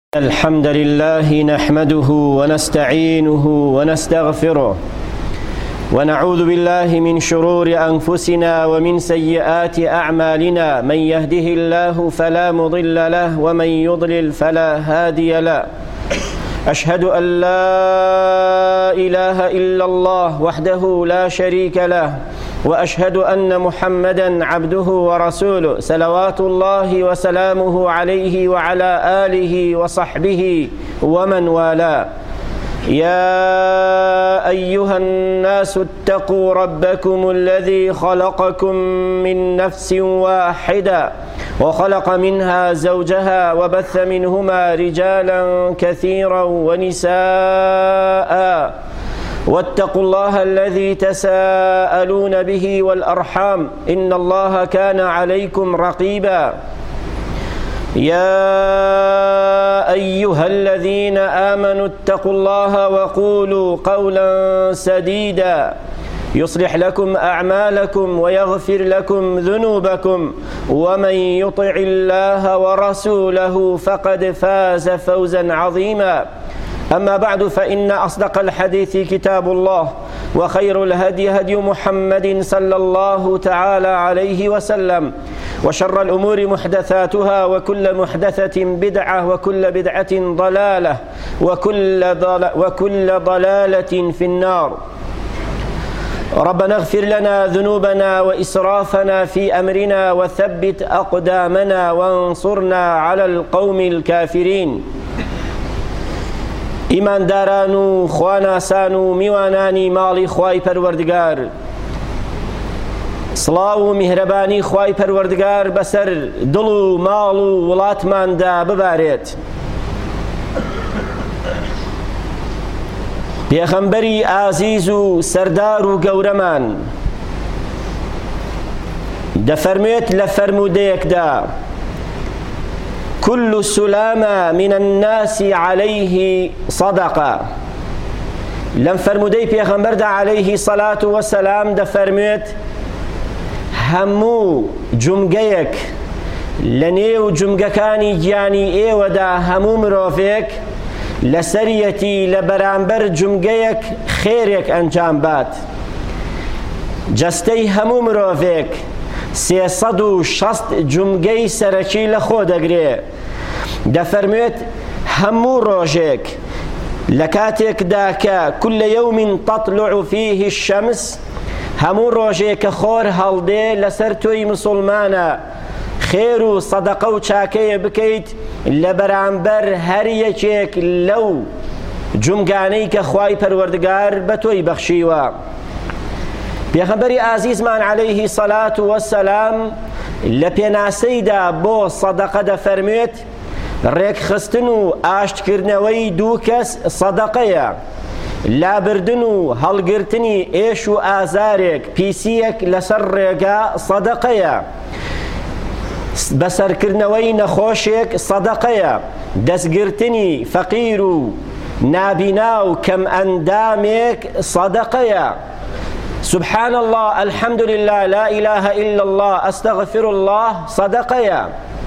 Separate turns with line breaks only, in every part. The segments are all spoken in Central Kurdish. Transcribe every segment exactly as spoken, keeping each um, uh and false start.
الحمد لله نحمده ونستعينه ونستغفره ونعوذ بالله من شرور أنفسنا ومن سيئات أعمالنا. من يهده الله فلا مضل له ومن يضلل فلا هادي له. أشهد أن لا إله إلا الله وحده لا شريك له، وأشهد أن محمدًا عبده ورسوله صلوات الله وسلامه عليه وعلى آله وصحبه ومن والاه. يا أيها الناس اتقوا ربكم الذي خلقكم من نفس واحدة وخلق منها زوجها وبث منهما رجالا كثيرا ونساء، واتقوا الله الذي تساءلون به والأرحام إن الله كان عليكم رقيبا. يا أيها الذين آمنوا اتقوا الله وقولوا قولا سديدا يصلح لكم أعمالكم ويغفر لكم ذنوبكم، ومن يطع الله ورسوله فقد فاز فوزا عظيما. أما بعد، فإن أصدق الحديث كتاب الله، وخير الهدي هدي محمد صلى الله تعالى عليه وسلم، وشر الأمور محدثاتها، وكل محدثة بدعة، وكل بدعة ضلالة، وكل, ضل وكل ضلالة في النار. ربنا اغفر لنا ذنوبنا وإسرافنا في أمرنا وثبت أقدامنا وانصرنا على القوم الكافرين. إيمان دارانو خواناسانو میوانانی ماڵی خوای پەروەردگار، سڵاو و میهرەبانی خوای پەروەردگار بەسەر دڵ و ماڵ و وڵاتماندا ببارێت. پێغەمبەری ئازیز و سەردار و گەورەمان دەفەرموێت لە فەرموودەیەکدا: كل سلامة من الناس عليه صدقة. لم فرمودي پیغمبر عليه الصلاة والسلام دا فرموت همو جمگەیەک لنيو جمگەکانی گیانی ئێوەدا همو مرۆڤێک لسريتي لبرامبر جمگەیەک خێرێک ئەنجام بات. جستەی همو مرۆڤێک سێسەد و شەست جمگەی سەرەکی لە خۆ دەگرێ. دەفەرموێت هەموو ڕۆژێک لە کاتێکدا کە كل يوم تطلع فيه الشمس، هەموو ڕۆژێک کە خۆر هەڵدێ لەسەر تۆی مسلمانە خێر و سەدەقە و چاکەیە بکەیت لە بەرامبەر هەر یەکێک لەو جومگانەی کە خوای پەروەردگار بە تۆی بەخشیوە. پێغەمبەری ئازیزمان عەلەیهی سەلات وەسەلام لە پێناسەیدا بۆ سەدەقە دەفەرموێت ڕێکخستن و ئاشتکردنەوەی دوو کەس سەدەقەیە، لابردن و هەڵگرتنی ئێش و ئازارێک پیسیەک لەسەر ڕێگا سەدەقەیە، بەسەرکردنەوەی نەخۆشێک سەدەقەیە، دەستگرتنی فەقیر و نابینا و کەم ئەندامێک سەدەقەیە. سبحان الله، الحمد لله، لا إله إلا الله، أستغفر الله صدقيا.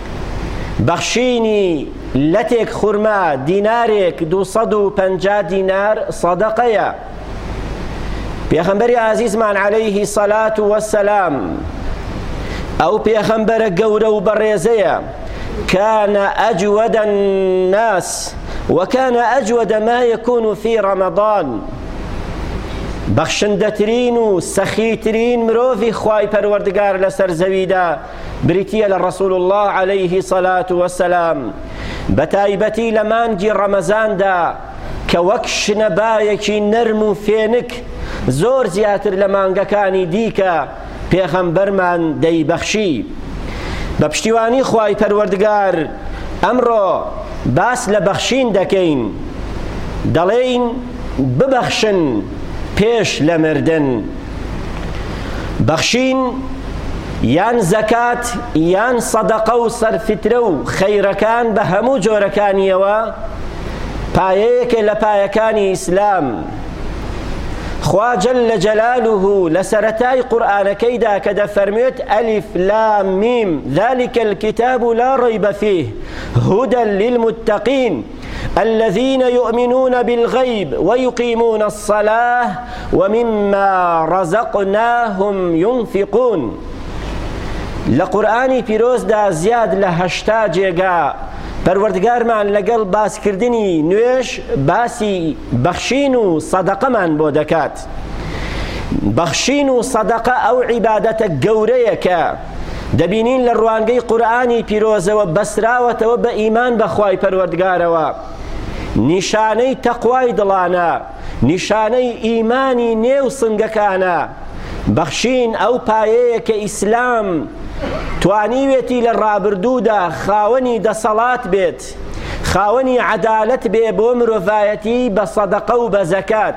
بخشيني لتك خرما دينارك دو صدو پنجا دينار صدقيا. پیغمبر عزیز من عليه الصلاة والسلام أو پیغمبر گەورە و بەڕێزەیە كان أجود الناس وكان أجود ما يكون في رمضان. بەخشندەترین و سەخیترین مرۆڤی خوای پەروەردگار لەسەر زەویدا بریتیە لە ڕەسوول الله عليه الصلاة والسلام، بەتایبەتی لە مانگی ڕەمەزاندا کە وەک شنەبایەکی نەرم و فێنک زۆر زیاتر لە مانگەکانی دیکە پێغەمبەرمان دەیبەخشی. بە پشتیوانی خوای پەروەردگار ئەمڕۆ باس لە بەخشین دەکەین، دەڵێین ببەخشن پێش لە مردن. بەخشین یان زەکات یان سەدەقە و سەرفیترە و خەیرەکان بە هەموو جۆرەکانیەوە پایەیەکە لە پایەکانی ئیسلام. خوا جل جلاله لسرتاي قرآن كيدا كدا فرميت ألف لام ميم ذلك الكتاب لا ريب فيه هدى للمتقين الذين يؤمنون بالغيب ويقيمون الصلاة ومما رزقناهم ينفقون. لقرآني بيروز دا زياد لهشتا جيغا پەروەردگارمان لەگەڵ باسکردنی نوێژ باسی بەخشین و سەدەقەمان بۆ دەکات. بەخشین و سەدەقە ئەو عیبادەتە گەورەیە کە دەبینین لە ڕوانگەی قورئانی پیرۆزەوە بەسراوەتەوە بە ئیمان بەخوای پەروەردگارەوە. نیشانەی تەقوای دڵانە، نیشانەی ئیمانی نێو سنگەکانە. بەخشین ئەو پایەیە کە ئیسلام توانیوێتی لە ڕابردوودا خاوەنی دەسەڵات بێت، خاوەنی عەدالەت بێ بۆ مرۆڤایەتی بە سەدەقە و بە زەکات.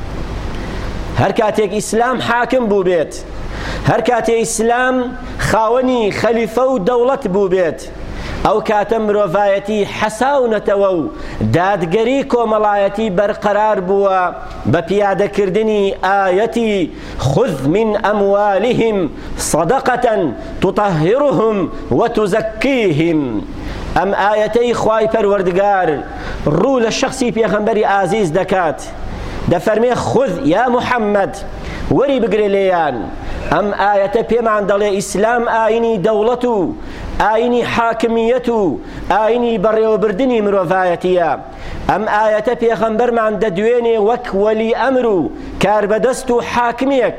هەر کاتێک ئیسلام حاکم بوو بێت، هەر کاتێک ئیسلام خاوەنی خەلیفە و دەوڵەت بوو بێت، ئەو کاتە مرۆڤایەتی حەساونەتەوە و دادگەری کۆمەڵایەتی بەرقەرار بووە بە پیادەکردنی ئایەتی خذ من ئەموالهم صەدەقەة تطهرهم وتزەکیهم. ئەم ئایەتەی خوای پەروەردگار ڕوو لە شەخسی پێغەمبەری ئازیز دەکات، دەفەرمێ خذ یا محەممەد وەری بگرێ لێیان. ئەم ئایەتە پێمان دەڵێ ئیسلام ئاینی دەوڵەت و ئاینی حاکمیەت و ئاینی بەڕێوەبردنی مرۆڤایەتیە. ئەم ئایەتە پێغەمبەرمان دەدوێنێ وەک وەلی ئەمر و کاربەدەست و حاکمیەک.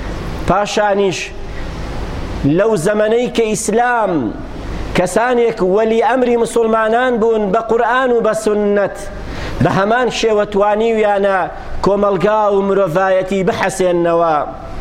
پاشانیش لەو زەمەنەی کە ئیسلام کەسانێک وەلی ئەمری مسلمانان بوون بە قورئان و بە سوننەت، بە هەمان شێوە توانیویانە کۆمەلگا و مرۆڤایەتی بحەسێننەوە.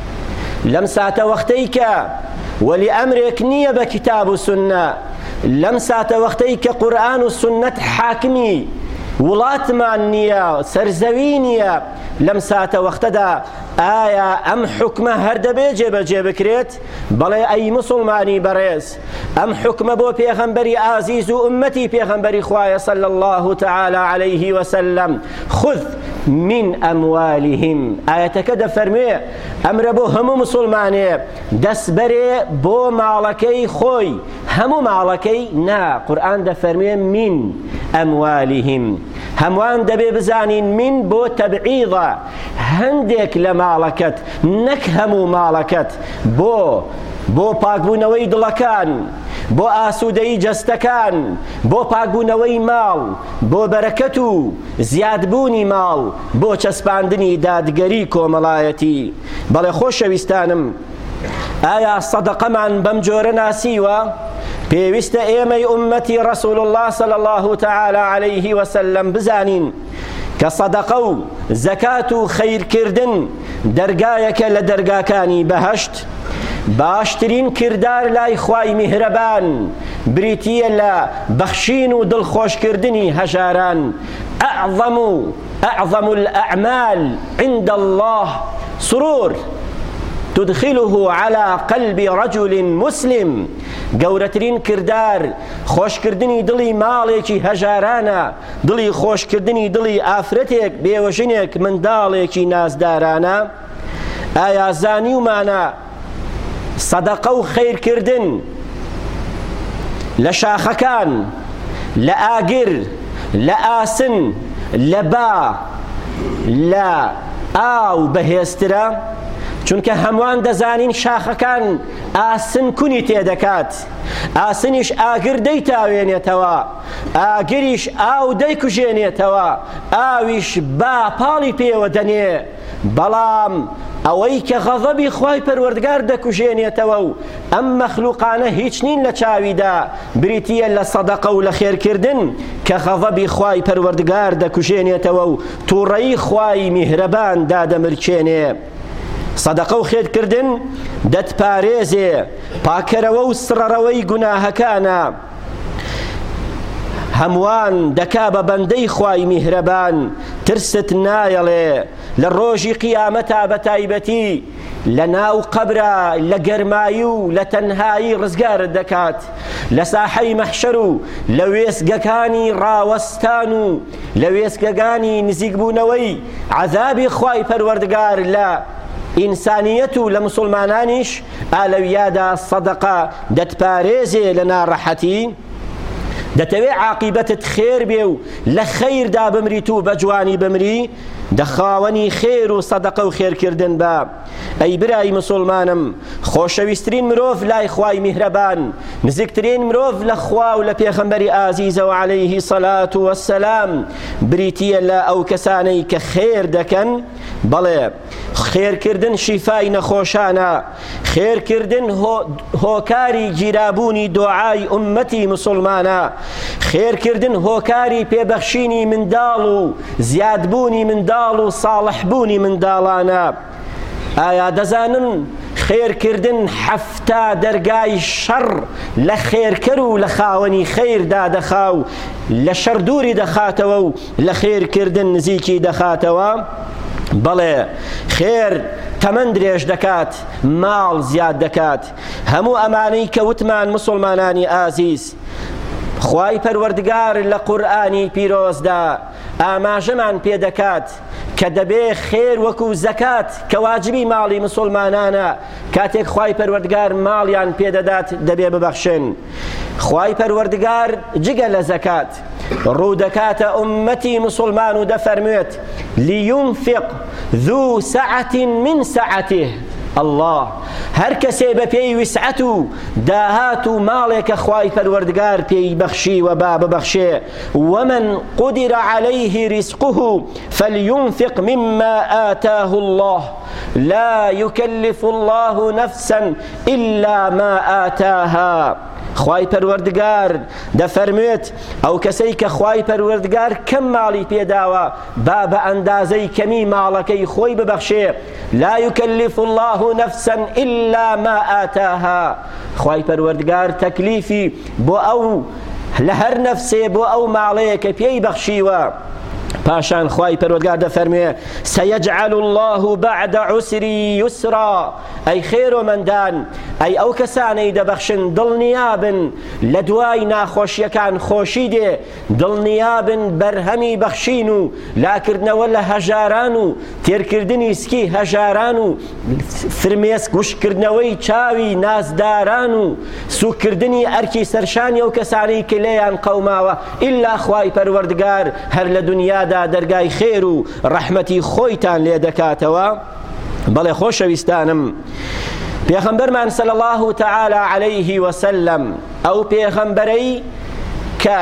لەم ساتە وەختەی کە وەلی ئەمرێک نییە بە کتاب و سوننە، لەم ساتە وەختەی کە قورئان و سوننەت حاکمی وڵاتمان نییە، سەرزەوی نییە، لەم ساتە وەختەدا ئایا ئەم حکمە هەر دەبێت جێبەجێ بکرێت؟ بەڵێ ئەی مسلمانی بەڕێز، ئەم حکمە بۆ پێغەمبەری ئازیز و ئومەتی پێغەمبەری خوایە صلی الله تعالی علیه وسلم. خذ من ئەموالهم. ئایەتەکە دەفەرمێ ئەمرە بۆ هەموو مسلمانێ دەستبەرێ بۆ ماڵەکەی خۆی، هەموو ماڵەکەی نا، قورئان دەفەرمێ من ئەموالهم. هەمووان دەبێ بزانین من بۆ تەبعیضە، هەندێک لە ماڵەکەت نەک هەموو ماڵەکەت، بۆ بۆ پاکبوونەوەی دڵەکان، بۆ ئاسوودەیی جەستەکان، بۆ پاکبوونەوەی ماڵ، بۆ بەرەکەت و زیادبوونی ماڵ، بۆ چەسپاندنی دادگەری کۆمەڵایەتی. بەڵێ خۆشەویستانم، ئایا سەدەقەمان بەم جۆرە ناسیوە؟ پێویستە ئێمەی ئومەتی ڕەسوول الله صلی الله تعالی علیه وسلم بزانین کە سەدەقە و زەکات و خەیرکردن دەرگایەکە لە دەرگاکانی بەهەشت. باشترین کردار لای خوای میهرەبان بریتیە لە بەخشین و دڵخۆشکردنی هەژاران. ئەعظەم و ئەعظەم الأعمال عند الله سرور تدخله على قلب رجل مسلم. گەورەترین کردار خۆشکردنی دڵی ماڵێکی هەژارانە، دڵی خۆشکردنی دڵی ئافرەتێک بێوەژنێک منداڵێکی نازدارانە. ئایا زانیومانە سەدەقە و خەیرکردن لە شاخەکان، لە ئاگر، لە ئاسن، لە با، لە ئاو بەهێزترە؟ چونکە هەمووان دەزانین شاخەکان ئاسن کونی تێدەکات، ئاسنیش ئاگر دەیتاوێنێتەوە، ئاگریش ئاو دەیکوژێنێتەوە، ئاویش با پاڵی پێوە دەنێ. بەڵام ئەوەی کە غەضەبی خوای پەروەردگار دەکوژێنێتەوە و ئەم مەخلوقانە هیچ نین لە چاویدا، بریتیە لە سەدەقە و لە خێرکردن کە غەضەبی خوای پەروەردگار دەکوژێنێتەوە و تووڕەیی خوای میهرەبان دادەمرچێنێ. سەدەقە و خێرکردن دەتپارێزێ پاکەرەوە و سڕەرەوەی گوناهەکانە. هەمووان دەکا بە بەندەی خوای میهرەبان، ترست نایەڵێ لە ڕۆژی قیامەتا بە تایبەتی لە ناو قەبرە لە گەرمایی و لە تەنهایی ڕزگارت دەکات لە ساحەی مەحشەر و لە وێستگەکانی ڕاوەستان و لە وێستگەکانی نزیکبوونەوەی عەذابی خوای پەروەردگار لە ئینسانیەت و لە مسلمانانیش ئالەویادا سەدەقە دەتپارێزێ لە ناڕەحەتی دەتەوێ عاقیبەتت خێر بێ و لە خەیردا بمریت و بە جوانی بمری دەخاوەنی خێر و سەدەقە و خێرکردن بە. ئەی برای مسلمانم، خۆشەویستترین مرۆڤ لای خوای میهرەبان، نزیکترین مرۆڤ لە خوا و لە پێغەمبەری ئازیزەوە عەلەیهی سەلات وەسسەلام بریتیە لە ئەو کەسانەی کە خێر دەکەن. بەڵێ خێرکردن شیفای نەخۆشانە، خێرکردن هۆکاری گیرابوونی دۆعای ئومەتی مسلمانە، خێرکردن هۆکاری پێبەخشینی منداڵ و زیادبوونی منداڵ و ساڵحبوونی منداڵانە. ئایا دەزانن خێرکردن حەفتا دەرگای شەڕ لە خێرکەر و لە خاوەنی خێردا دەخا و لە شەڕ دووری دەخاتەوە و لە خێرکردن نزیکی دەخاتەوە؟ بەڵێ خێر تەمەن درێژ دەکات، ماڵ زیاد دەکات. هەموو ئەمانەی کە وتمان مسلمانانی ئازیز، خوای پەروەردگار لە قورئانی پیرۆزدا ئاماژەمان پێ دەکات کە دەبێ خێر وەکو زەکات کە واجبی ماڵی مسلمانانە کاتێک خوای پەروەردگار ماڵیان پێدەدات دەبێ ببەخشن. خوای پەروەردگار جگە لە زەکات ڕوو دەکاتە ئومەتی مسلمان و دەفەرموێت لیونفق ذو سعة من سعته. الله هەر کەسێ بە پێی وسعەت و داهات و ماڵێکە خوای پەروەردگار پێی بەخشی و با ببەخشێ. ومن قدر عليه رزقه فلينفق مما آتاه الله لا يكلف الله نفسا إلا ما آتاها. خوای پەروەردگار دەفەرموێت ئەو کەسەی کە خوای پەروەردگار کەم ماڵی پێداوە با بە ئەندازەی کەمی ماڵەکەی خۆی ببەخشێ. لا يكلف الله نفسا إلا ما آتاها. خوای پەروەردگار تەکلیفی بۆ ئەو لە هەر نەفسێ بۆ ئەو ماڵەیە کە پێی بەخشیوە. پاشان خوای پەروەردگار دەفەرمێ سەیەجعل الله بعد عسر یسرا. ئەی خێرۆمەندان، ئەی ئەو کەسانەی دەبەخشن دڵنیابن لە دوای ناخۆشیەکان خۆشی دێ، دڵنیابن بەرهەمی بەخشین و لاکردنەوە لە هەژاران و تێرکردنی سکی هەژاران و فرمێسک وشکردنەوەی چاوی نازداران و سوکردنی ئەرکی سەرشانی ئەو کەسانەی کە لێیان قەوماوە ئیلا خوای پەروەردگار هەر لە دنیادا دەرگای خێر و ڕەحمەتی خۆیتان لێ دەکاتەوە. بەڵێ خۆشەویستانم، پێغەمبەرمان صلی الله تعالی علیه وسلم ئەو پێغەمبەرەی کە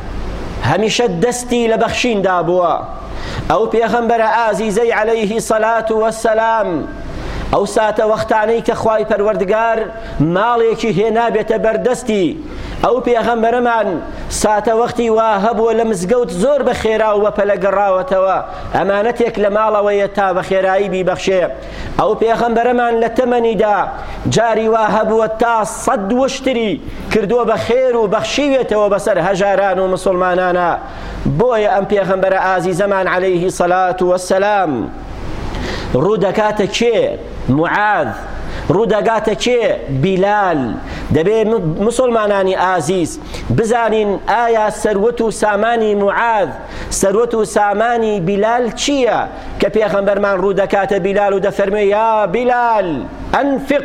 هەمیشە دەستی لە بەخشیندا بووە، ئەو پێغەمبەرە ئازیزەی عەلەیهی سەلات وەسسەلام ئەو ساتە وەختانەی کە خوای پەروەردگار ماڵێکی هێنابێتە بەردەستی، ئەو پێغەمبەرەمان ساتە وەختی وا هەبووە لە مزگەوت زۆر بە خێرا و بە پەلە گەڕاوەتەوە ئەمانەتێک لە ماڵەوەیە تا بە خێرایی بیبەخشێ. ئەو پێغەمبەرەمان لە تەمەنیدا جاری وا هەبووە تا سەد وشتری کردووە بە خێر و بەخشیوێتەوە بەسەر هەژاران و مسلمانانە. بۆیە ئەم پێغەمبەرە ئازیزەمان عەلەیهی سەلات وەسسەلام ڕوو دەکاتە کێ؟ معاذ. ڕوو دەگاتە کێ؟ بیلال. دەبێ مسلمانانی ئازیز بزانین ئایا سەروەت و سامانی معاذ سەروەت و سامانی بیلال چییە کە پێغەمبەرمان ڕوو دەکاتە بیلال و دەفەرمێ یا بیلال ئەنفق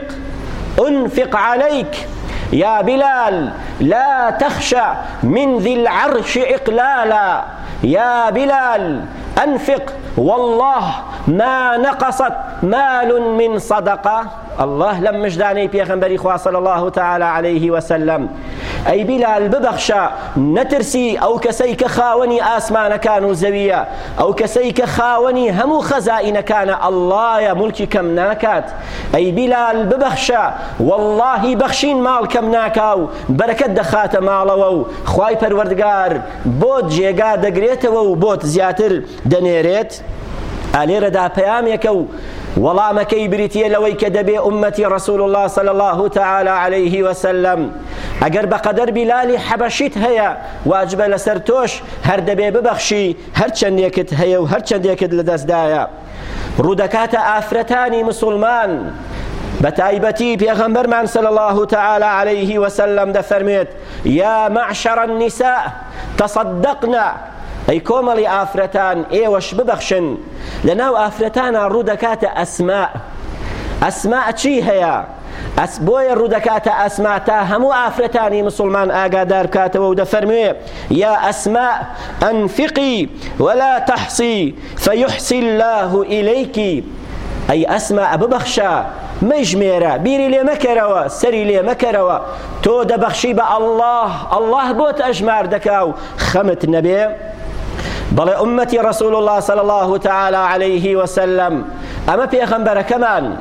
ئنفق عەلەیک يا بلال لا تخشى من ذي العرش إقلالا. يا بلال أنفق والله ما نقصت مال من صدقة. الله لم مجداني بيغمبري خوا صلى الله تعالى عليه وسلم أي بلال ببخشا نترسي أو كسيك خاوني آسمان كانوا زوية أو كسيك خاوني همو خزائن كان الله يا ملكي كم ناكات. أي بلال ببخشا والله بخشين مال كم ناكاو بركة دخات مالو خواي پروردگار بوت جيگا دقريتو بوت زياتر دنيريت آلير دا پياميكو وەڵامەکەی بریتیە لەوەی کە دەبێ ئومەتی ڕەسوول الله صلی الله تعالی علیه وسلم ئەگەر بەقەدەر بیلالی حەبەشیت هەیە واجبە لەسەر تۆش هەر دەبێ ببەخشی هەر چەندێکت هەیە و هەر چەندێکت لەدەستدایە. ڕوودەکاتە ئافرەتانی مسلمان بتايبتي پیغمبرمان صلى الله تعالى عليه وسلم دفرميت يا معشر النساء تصدقنا أي كوملي آفرتان إيه وش ببخشن لناو آفرتان رودكات أسماء أسماء چی هيا أس بوي رودكات أسماء تا همو آفرتاني مسلمان آقادار كاتوا ودفرمي يا أسماء أنفقي ولا تحصي فيحصي الله إليك أي أسماء ببخشا مجميرة بيري لي مكروا سري لي مكروا تو دبخشي با الله الله بوت أجمار دكاو خمت النبي بل أمتي رسول الله صلى الله تعالى عليه وسلم أما بيغمبر كمان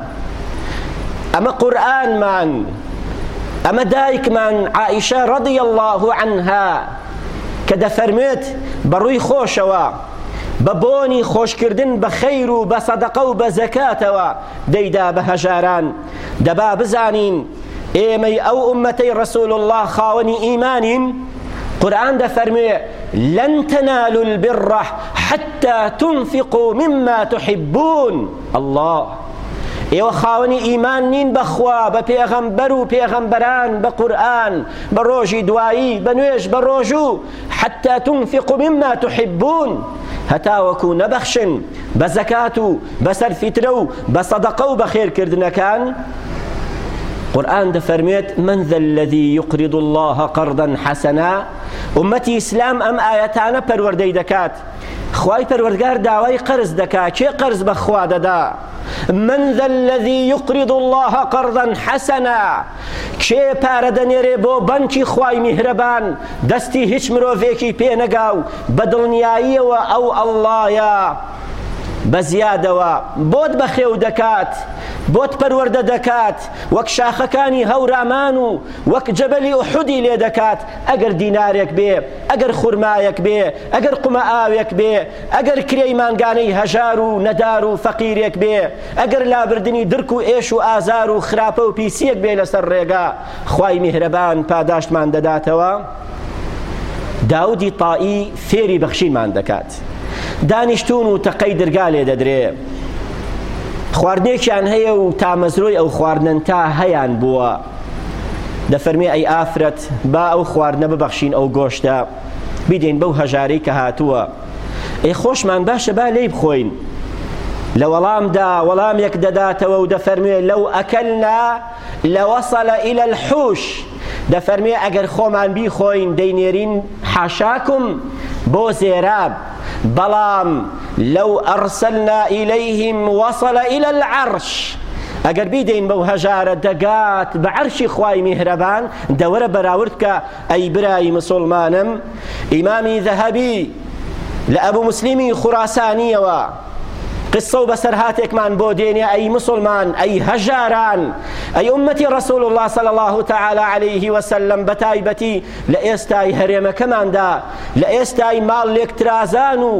أما قرآن من أما دايك من عائشة رضي الله عنها كده فرميت بروي خوشوا ببوني خوش كردن بخير بصدقة بزكاة ديدا بهجاران دبا بزانين إيمي أو أمتي رسول الله خاوني إيمان قرآن ده فرمي لن تنالوا البر حتى تنفقوا مما تحبون الله ئێوە خاوەنی ئیمان نین بەخوا بە پێغەمبەر و پێغەمبەران بە قورئان بە ڕۆژی دوایی بە نوێژ بە ڕۆژوو حتى تنفقوا مما تحبون هەتاوەکو نەبەخشن بە زەکات و بە سەرفیترە و بە سەدەقە و بە خێرکردنەکان. قرآن دفرميت من ذا الذي يقرض الله قرضا حسنا. أمتي إسلام أم آياتنا پروردەی دەکات خوای پەروەردگار داوای قرز دەکات. چێ قرز بەخوا دەدا؟ من ذا الذي يقرض الله قرضا حسنا. چێ پارە دەنێرێ بۆ بەنکی خوای میهرەبان دەستی هیچ مرۆڤێکی پێ نەگا و بە دڵنیاییەوە ئەو ئەڵڵایە بەزیادەوە بۆت بەخێو دەکات بۆت پەروەردە دەکات وەک شاخەکانی هەورامان و وەک جەبەلی ئوحودی لێ دەکات. ئەگەر دینارێک بێ ئەگەر خورمایەک بێ ئەگەر قومە ئاوێک بێ ئەگەر کرێی مانگانەی هەژار و نەدار و فەقیرێک بێ ئەگەر لابردنی درک و ئێش و ئازار و خراپە و پیسیەک بێ لەسەر ڕێگا خوای میهرەبان پاداشتمان دەداتەوە. داودی تائی فێری بەخشینمان دەکات. دانیشتون و تەقەی دەرگا لێ دەدرێ خواردنێکیان هەیە و تامەزرۆی ئەو خواردنەن تا هەیان بووە. دەفەرمێ ئەی ئافرەت با ئەو خواردنە ببەخشین ئەو گۆشتە بیدەین بەو هەژارەی کە هاتووە. ئەی خۆشمان باشە با لێی بخۆین. لە وەڵامدا وەڵامێک دەداتەوە و دەفەرمێ لەو ئەکەلنا لەوەسەلە ئیلە الحوش. دەفەرمێ ئەگەر خۆمان بیخۆین دەینێرین حاشاکم بۆ زێراب بەڵام لەو ئەرسەلنا ئیلەیهم وەسەلە ئیلە العەرش. ئەگەر بیدەین بەو هەژارە دەگات بە عەرشی خوای میهرەبان. دەوەرە بەراورد کە ئەی برای مسلمانم ئیمامی ذەهەبی لە ئەبوو مسلیمی خوراسانیەوە قصە و بەسەرهاتێکمان بۆ دێنێ ئەی مسلمان ئەی هەژاران ئەی ئومەتی ڕەسوول الله صلی الله تعالی علیه وسلم بەتایبەتی لە ئێستای هەرێمەکەماندا لە ئێستای ماڵ لێکترازان و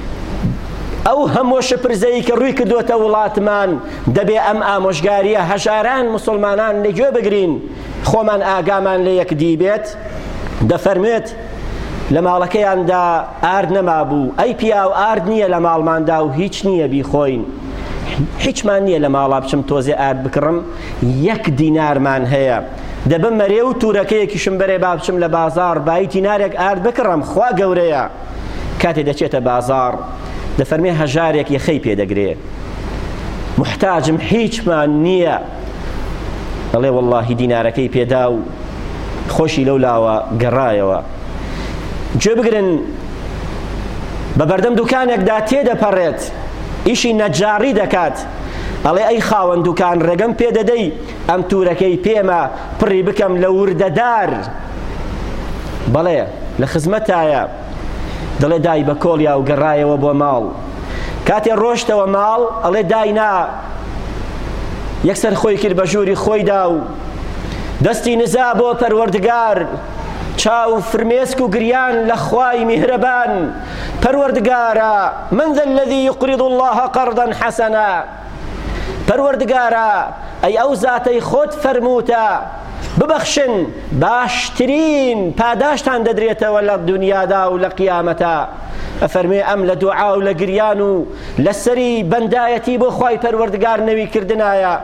ئەو هەموو شپرزەی کە ڕووی کردوتە وڵاتمان دەبێ ئەم ئامۆژگاریە هەژاران مسلمانان لەگوێ بگرین خۆمان ئاگامان لە یەکدی بێت. دەفەرمێت لە ماڵەکەیاندا ئارد نەما بوو ئەی پیاو ئارد نییە لە ماڵماندا و هیچ نییە بیخۆین هیچمان نییە لە ماڵا بچم تۆزێ ئارد بکڕم یەک دینارمان هەیە دەبم مەرێ و توورەکەیەکیشم بەرێ با بچم لە بازار بای دینارێک ئارد بکڕم خوا گەورەیە. کاتێ دەچێتە بازار دەفەرمێ هەژارێک یەخەی پێدەگرێ محتاجم هیچمان نییە دەڵێ وەڵڵاهی دینارەکەی پێدا و خۆشی لەولاوە گەڕایەوە. گوێ بگرن بە بەردەم دوکانێکدا تێدەپەڕێت ئیشی نەجاری دەکات ئەڵێ ئەی خاوەن دوکان ڕێگەم پێدەدەی ئەم توورەکەی پێمە پڕی بکەم لە وردەدار. بەڵێ لە خزمەتایە دەڵێ دای بە کۆڵیا و گەڕایەوە بۆ ماڵ. کاتێ ڕۆشتەوە ماڵ ئەڵێ داینا یەکسەر خۆی کرد بە ژووری خۆیدا و دەستی نزا بۆ پەروەردگار چاو فرمێسک و گریان لە خوای میهرەبان. پەروەردگارە من ذا الذي يقرض الله قرضا حسنا. پەروەردگارە ئەی ئەو زاتەی خۆت فەرمووتە ببەخشن باشترین پاداشتان دەدرێتەوە لە دنیادا و لە قیامەتە. ئەفەرمێ ئەم لە دوعا و لە گریان و لە سەری بەندایەتی بۆ خوای پەروەردگار نەویکردنایە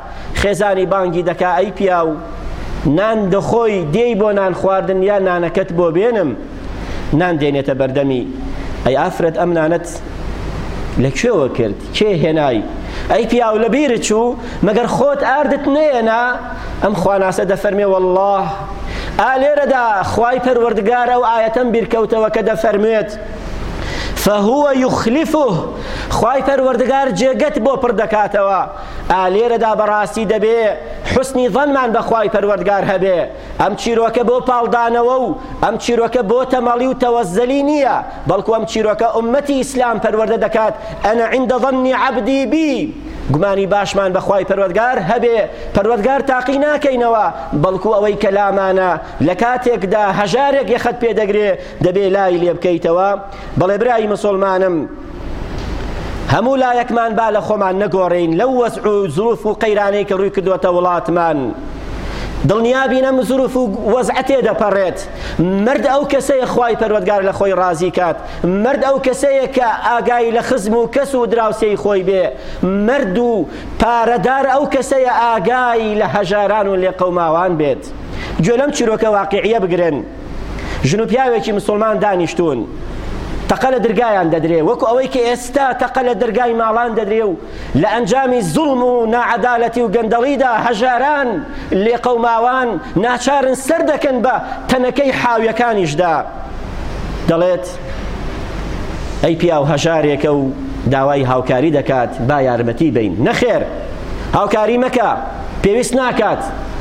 خێزانی بانگی دەکا ئەی پیاو نان دەخۆی دێی بۆ نان خواردن یا نانەکەت بۆ بێنم نان دێنێتە بەردەمی ئەی ئافرەت ئەم نانەت لەکوێوە کرد کێ هێنای ئەی پیاو لە بیرت چوو مەگەر خۆت ئاردت نێنا ئەم خواناسە دەفەرمێ والله ئالێرەدا خوای پەروەردگار ئەو ئاەتەم بیرکەوتەوە کە دەفەرمێت فهو يخلفه خوای پەروەردگار جێگەت بۆ پڕ دەکاتەوە ئالێرەدا بەڕاستی دەبێ حسنی ظنمان بە خوای پەروەردگار هەبێ ئەم چیرۆکە بۆ پاڵدانەوە و ئەم چیرۆکە بۆ تەمەڵی و تەوەزەلی نییە بەڵکو ئەم چیرۆکە ئومەتی ئیسلام پەروەردە دەکات ئەنا عند ظنی عەبدی بی گومانی باشمان بە خوای پەروەردگار هەبێ پەروەردگار تاقی ناکەینەوە بەڵکو ئەوەی کەلامانە لە کاتێکدا هەژارێک یەخت پێدەگرێ دەبێ لای لێ بکەیتەوە بەڵێ برای مسلمانم هەموو لایەکمان با لە خۆمان نەگۆڕین لەو وەزع و زروف و قەیرانەی کە ڕووی کردووەتە وڵاتمان دڵنیابین ئەم زروف و وەزع تێدەپەڕێت مرد ئەو کەسەیە خوای پەروەردگار لە خۆی ڕازی کات مرد ئەو کەسەیە کە ئاگای لە خزم و کەس و دراوسێی خۆی بێ مرد و پارەدار ئەو کەسەیە ئاگای لە هەژاران و لێ قەوماوان بێت گوێ لەم چیرۆکە واقعیە بگرن ژن و پیاوێکی مسلمان دانیشتون تەقە لە دەرگایان دەدرێ وەکو ئەوەی کە ئێستا تەقە لە دەرگای ماڵان دەدرێ و لە ئەنجامی زوڵم و ناعەدالەتی و گەندەڵیدا هەژاران لێ قەوماوان ناچارن سەر دەکەن بە تەنەکەی حاویەکانیشدا دەڵێت ئەی پیاو هەژارێکە و داوای هاوکاری دەکات با یارمەتی بین نەخێر هاوکاری مەکە پێویست ناکات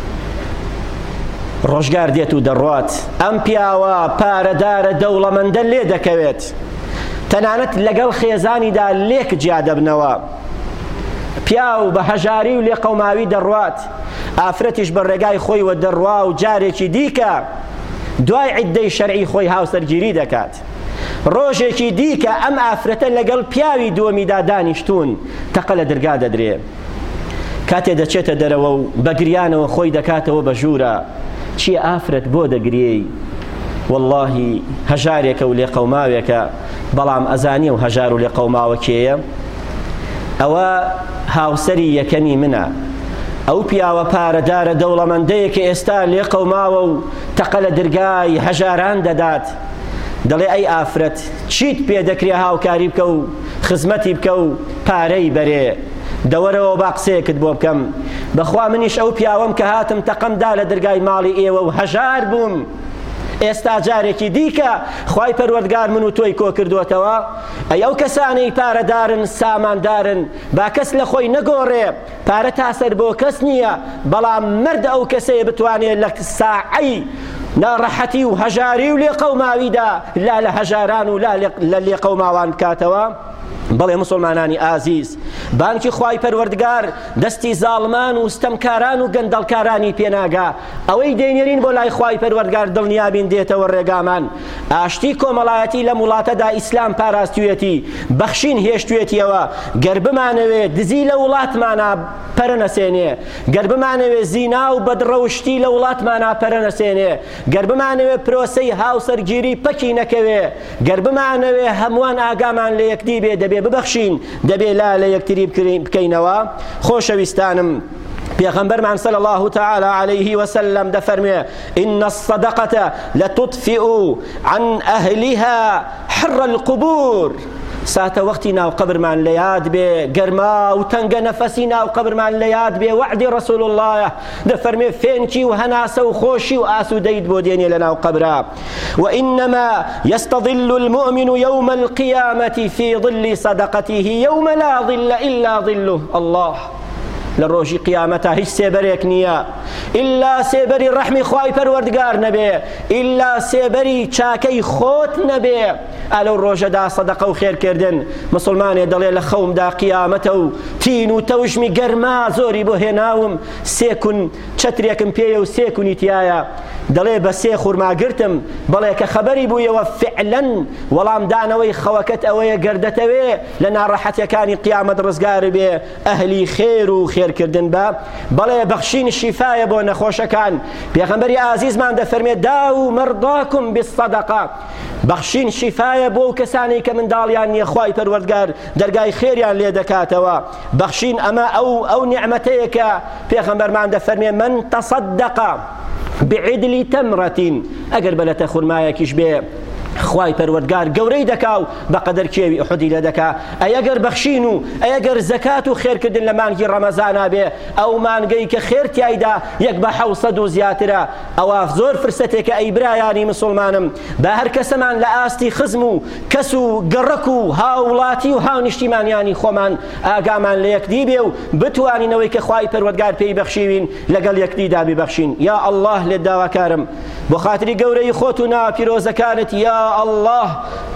ڕۆژگار دێت و دەڕوات ئەم پیاوە پارەدارە دەوڵەمەندە لێ دەکەوێت تەنانەت لەگەڵ خێزانیدا لێک جیا دەبنەوە پیاو بە هەژاری و لێ قەوماوی دەڕوات ئافرەتیش بە ڕێگای خۆیوە دەڕوا و جارێکی دیکە دوای عیددەی شەرعی خۆی هاوسەرگیری دەکات ڕۆژێکی دیکە ئەم ئافرەتە لەگەڵ پیاوی دووەمیدا دانیشتون تەقە لە دەرگا دەدرێ کاتێ دەچێتە دەرەوە و بەگریانەوە خۆی دەکاتەوە بە ژوورە چی ئافرەت بۆ دەگرێی واللهی هەژارێکە و لێ قەوماوێکە بەڵام ئەزانیە و هەژار و لێ قەوماوە کێیە ئەوە هاوسەری یەکەمی منە ئەو پیاوە پارەدارە دەوڵەمەندەیە کە ئێستا لێ قەوماوە و تەقە لە دەرگای هەژاران دەدات دەڵێ ئەی ئافرەت چیت پێ دەکرێ هاوکاری بکە و خزمەتی بکە و پارەی بەرێ دەوەرەوە با قسەیەکت بۆ بکەم بەخوا منیش ئەو پیاوەم کە هاتم تەقەمدا لە دەرگای ماڵی ئێوە و هەژار بووم ئێستا جارێکی دیکە خوای پەروەردگار من و تۆی کۆ کردووەتەوە ئەی ئەو کەسانەی پارەدارن ساماندارن با کەس لە خۆی نەگۆڕێ پارە تاسەر بۆ کەس نییە بەڵام مرد ئەو کەسەیە بتوانێت لە ساعەی ناڕەحەتی و هەژاری و لێ قەوماویدا لا لە هەژاران و لا لە لێ قەوماوان بکاتەوە بەڵێ مسلمانانی ئازیز بانکی خوای پەروەردگار دەستی زاڵمان و ستەمکاران و گەندەڵکارانی پێناگا ئەوەی دەینێرین بۆ لای خوای پەروەردگار دڵنیابین دێتەوە ڕێگامان ئاشتی کۆمەڵایەتی لە وڵاتەدا ئیسلام پاراستوێتی بەخشین هێشتوێتیەوە گەر بمانەوێت دزی لە وڵاتمانە پەرە نەسێنێ گەر بمانەوێت زینا و بەدڕەوشتی لە وڵاتمانە پەرە نەسێنێ گەر بمانەوێت پرۆسەی هاوسەرگیری پەکی نەکەوێ گەر بمانەوێت هەمووان ئاگامان لە یەکدی بێ دەبێ ببەخشین دەبێ لا لە یەکتری بکەینەوە خۆشەویستانم پیغمبرمان صلی الله تعالی علیه و سلم دفرمه ان الصدقه لتطفئ عن اهلها حر القبور ساتە وەختی ناو قبرمان لە یاد بێ گەرما و تەنگە نەفەسی ناو قبرمان لە یاد بێ وعدی ڕەسوول اللهە دەفەرمێ فێنکی و هەناسە و خۆشی و ئاسوودەیت بۆ دێنێ لە ناو قبرا وإنما يستظل المؤمن يوم القيامة في ظل صدقته يوم لا ظل إلا ظله الله لروجي قيامتها هیچ سێبەرێک نییە إلا سێبەری ڕەحمی خوای پەروەردگار نەبێ إلا سێبەری چاکەی خۆت نەبێ ئەلەو ڕۆژەدا سەدەقە و خێرکردن مسلمانێ دەڵێ لە خەومدا قیامەتە و تین و تەوژمی گەرما زۆری بۆ هێناوم سێکون چەترێکم پێیە و سێکونی تایە دەڵێ بە سێ خورماگرتم بەڵێ کە خەبەری بوویەوە فعلەن وەڵام دانەوەی خەوەکەت ئەوەیە گەردەتەوێ لە ناڕەحەتیەکانی قیامەت ڕزگار بێ ئەهلی خێر و خێرکردن بە بەڵێ بەخشین شیفایە بۆ نەخۆشەکان پێغەمبەری ئازیزمان دەفەرمێ داو مەڕضاکم بالصەدەقە بەخشین شیفایە بۆ ئەو کەسانی کە منداڵیان نییە خوای پەروەردگار دەرگای خێریان لێ دەکاتەوە. بەخشین ئەمە ئەو ئەو نیعمەتەیە کە پێغەمبەرمان دەفەرمێ من تەصەدەق بعدل تەمرەتین، ئەگەر بەلەتە خورمایەکیش بێ خوای پەروەردگار گەورەی دەکا و بەقەدەر کێوی ئوحودی لە دەکا. ئەگەر بەخشین و ئەگەر زەکات و خێرکردن لە مانگی ڕەمەزانە بێ، ئەو مانگەی کە خێر تیایدا یەک بە حەوسەد و زیاترە، ئەوە زۆر فرسەتێکە ئەی برایانی مسلمانم بە هەر کەسەمان لە ئاستی خزم و کەس و گەڕەک و هاوڵاتی و هاونیشتیمانیانی خۆمان ئاگامان لە یەکدی بێ و بتوانینەوەی کە خوای پەروەردگار پێی بەخشیوین لەگەڵ یەکدیدا ببەخشین. یا ئەڵڵاه لێت داواکارم بۆ خاتری گەورەی خۆت و ناوە پیرۆزەکانت، یا الله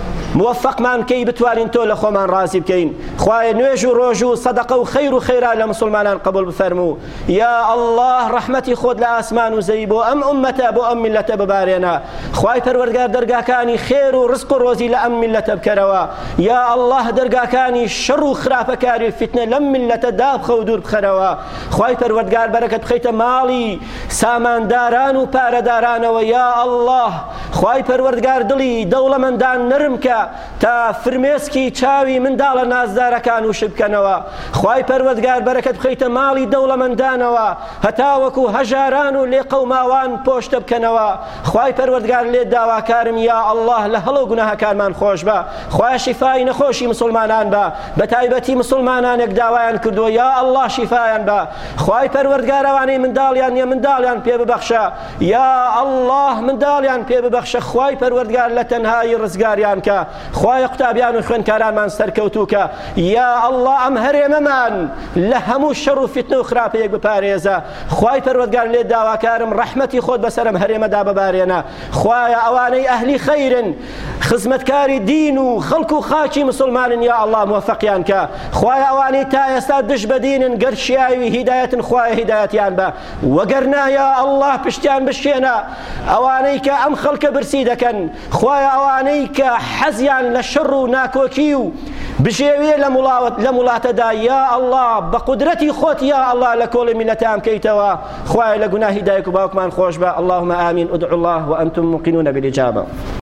موفقمان کەی بتوانین تۆ لە خۆمان ڕازی بکەین. خوایە نوێژ و ڕۆژ و سەدەقە و خەیر و خەیرا لە مسلمانان قبول بفەرموو. یا الله ڕەحمەتی خۆت لە ئاسمان و زەوی بۆ ئەم ئومەتە بۆ ئەم میلەتە ببارێنە. خوای پەروەردگار دەرگاکانی خێر و ڕزق و ڕۆزی لە ئەم میلەتە بکەرەوە. یا الله دەرگاکانی شەڕ و خراپەکاری و فتنە لەم میلەتە دابخە و دوور بخەرەوە. خوای پەروەردگار بەرەکەت بخەیتە ماڵی سامانداران و پارەدارانەوە. یا الله خوای پەروەردگار دڵی دەوڵەمەندان نرم کە تا فرمێسکی چاوی منداڵە نازدارەکان و شبکەنەوە. خوای پەروەردگار بەرەکەت بخەیتە ماڵی دەوڵەمەندانەوە هەتا وەکو هەژاران و لێ قەوماوان پۆشتە بکەنەوە. خوای پەروەردگار لێت داواکارم یا الله لە هەڵە و گوناهەکانمان خۆش بە. خوای شیفای نەخۆشی مسلمانان بە، بە تایبەتی مسلمانانێک داوایان کردووە یا الله شیفایان بە. خوای پەروەردگار ئەوانەی منداڵیان نییە منداڵیان پێ ببەخشە. یا الله منداڵیان پێ ببەخشە. خوای پەروەردگار لە تەنهایی ڕزگاریان کە. خوایە قوتابیان و خوێندکارانمان سەرکەوتووکە. یا الله ئەم هەرێمەمان لە هەموو شەڕ و فتنە و خراپەیەک بپارێزە. خوای پەروەردگار لێت داواکارم ڕەحمەتی خۆت بەسەرم هەرێمەدا ببارێنە. خوایە ئەوانەی ئەهلی خەیرن خزمەتکاری دین و خەڵک و خاکی مسلمانن یا الله موفقیان کە. خوایە ئەوانەی تا ئێستا دش بەدینن گەرشیاوی هیدایەتن خوایە هیدایەتیان بە، وەگەرنا یا الله پشتیان بشێنە. ئەوانەی کە ئەم خەڵکە برسی دەکەن خوایە ئەوانەی کە حەزیان لە شەڕ و ناکۆکی و بژێوێ لە وڵاتەدا یا الله بە قودرەتی خۆت یا الله لە کۆڵی میلەتان بکەیتەوە. خوایە لە گوناهی دایک و باوکمان خۆش بە. اللهم آمین. ادعوا الله وأنتم موقنون بالإجابة.